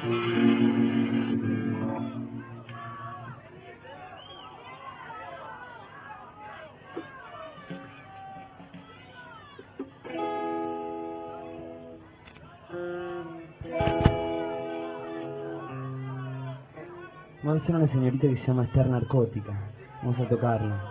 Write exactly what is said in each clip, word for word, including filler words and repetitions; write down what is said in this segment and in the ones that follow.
Vamos a hacer una señorita que se llama Estar Narcótica. Vamos a tocarla.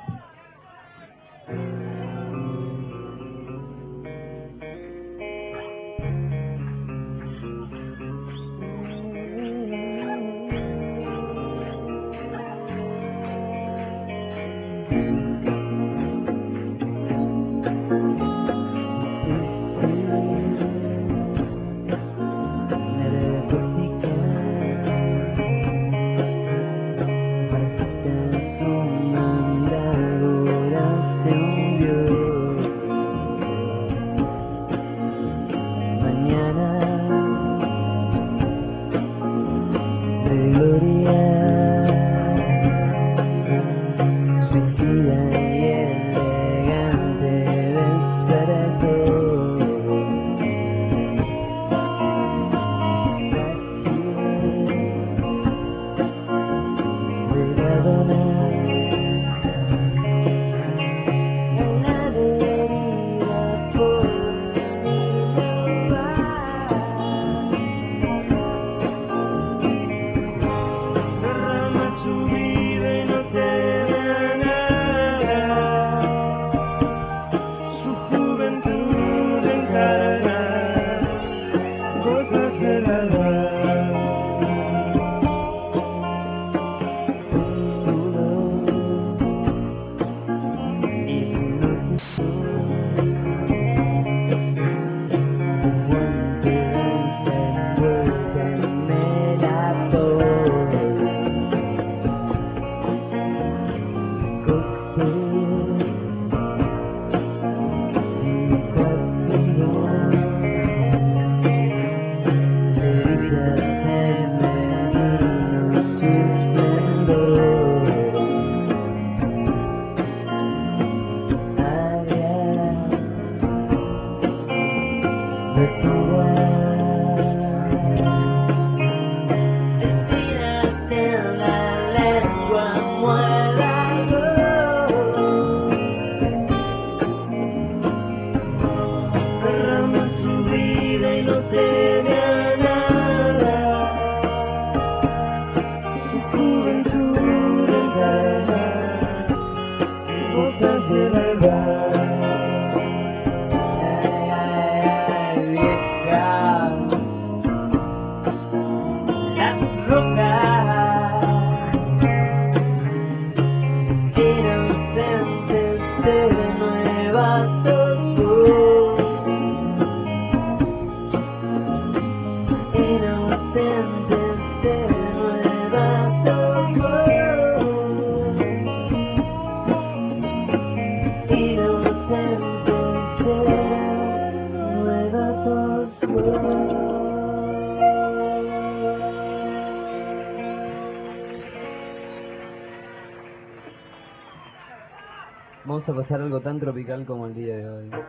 Vamos a pasar algo tan tropical como el día de hoy.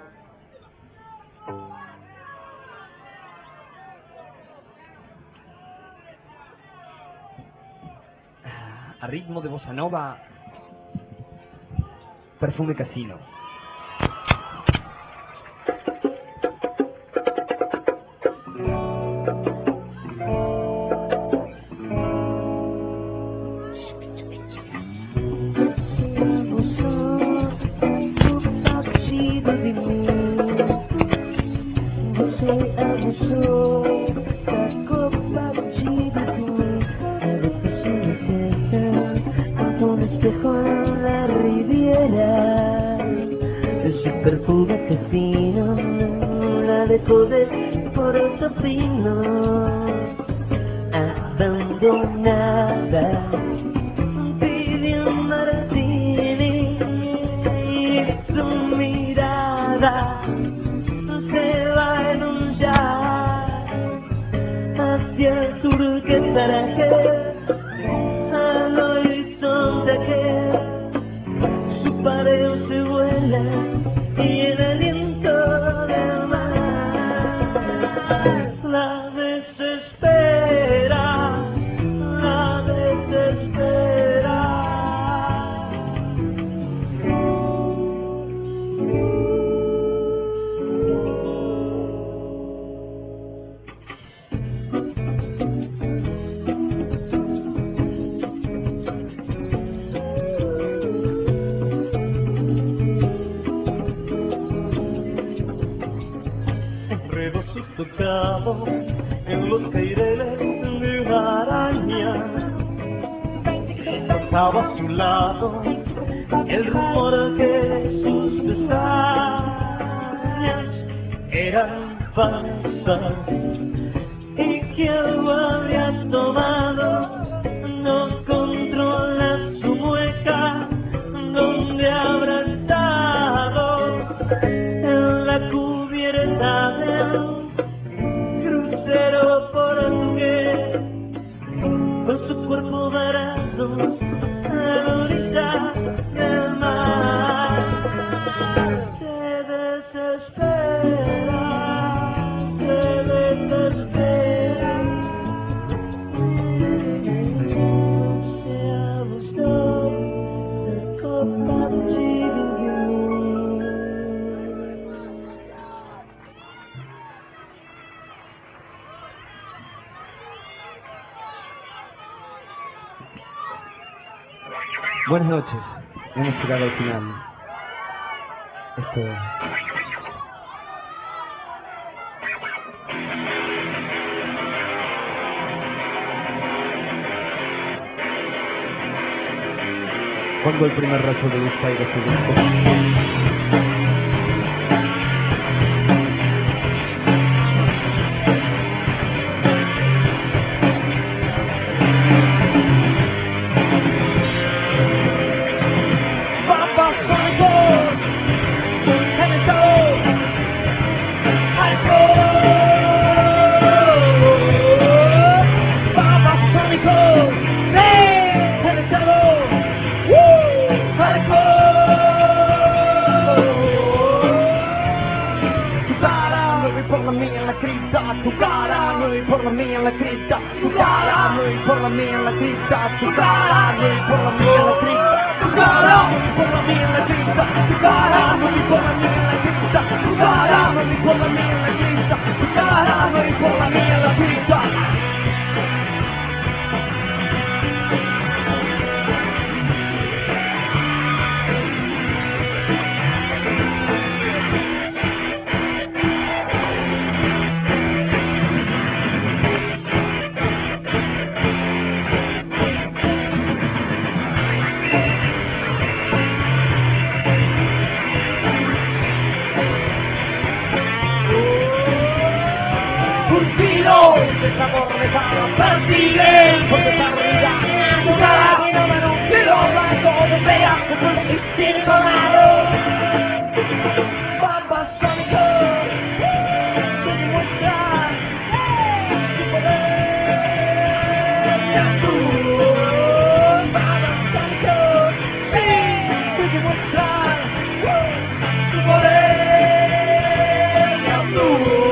A ritmo de bossa nova, Perfume Casino. Perfume casino, la dejó de Portofino, abandonada, pidió un martini y su mirada se va en un jazz hacia el sur que paraje al horizonte que su pareo se vuela y el aliento del mar la desespera. dedos tocados en los caireles de una araña. Pasaba a su lado el rumor que sus pestañas eran falsas y que algo habría tomado. No controla su mueca, ¿dónde habrá estado? En la cubierta del crucero portugués, con su cuerpo varado a la orilla del mar. Se desespera, se desespera. Se abusó del copachido. Buenas noches, hemos llegado al final. Esto es... Cuando el primer rayo de luz caiga sobre el corazón. Tu cara, no hay por la mía en la cripta. Tu cara, no hay por la mía en la cripta. Tu cara, no hay por la mía en la cripta. Tu cara, no hay por la mía en la cripta. Tu cara, no hay por la mía en la cripta. Tu cara, no hay por la mía en la cripta. Tu cara, no hay por la mía en la cripta. El sabor de cada persigue por esta rueda. Tu cara, mi número, que lo va todo vea, como el instinto raro. Babasónico, te demuestras tu poder. Tú, Babasónico, sí, te demuestras tu poder. Tú.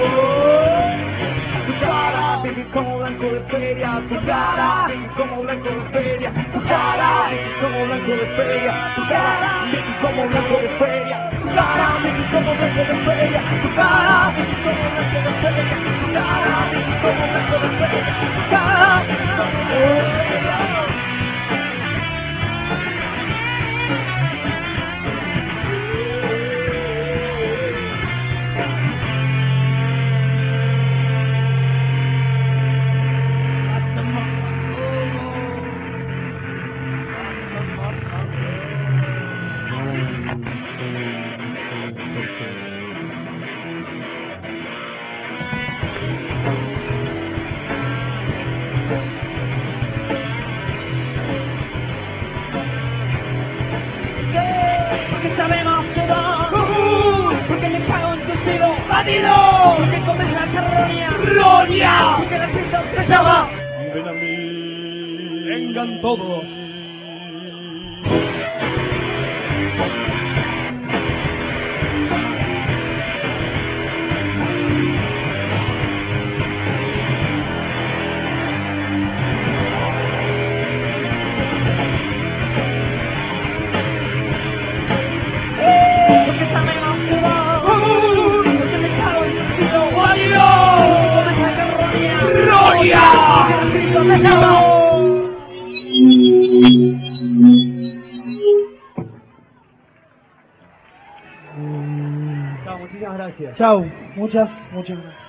Como blanco de feria, tu cara, como blanco de feria, tu cara, como blanco de feria, tu cara, como blanco de feria, tu cara, como blanco de feria, tu cara, como blanco de feria, tu cara, como blanco de feria, tu cara, porque comes la carroña, roña, porque la fiesta se llama. Ven a mí, vengan todos. Chao, muchísimas gracias. Chao, muchas, muchas gracias.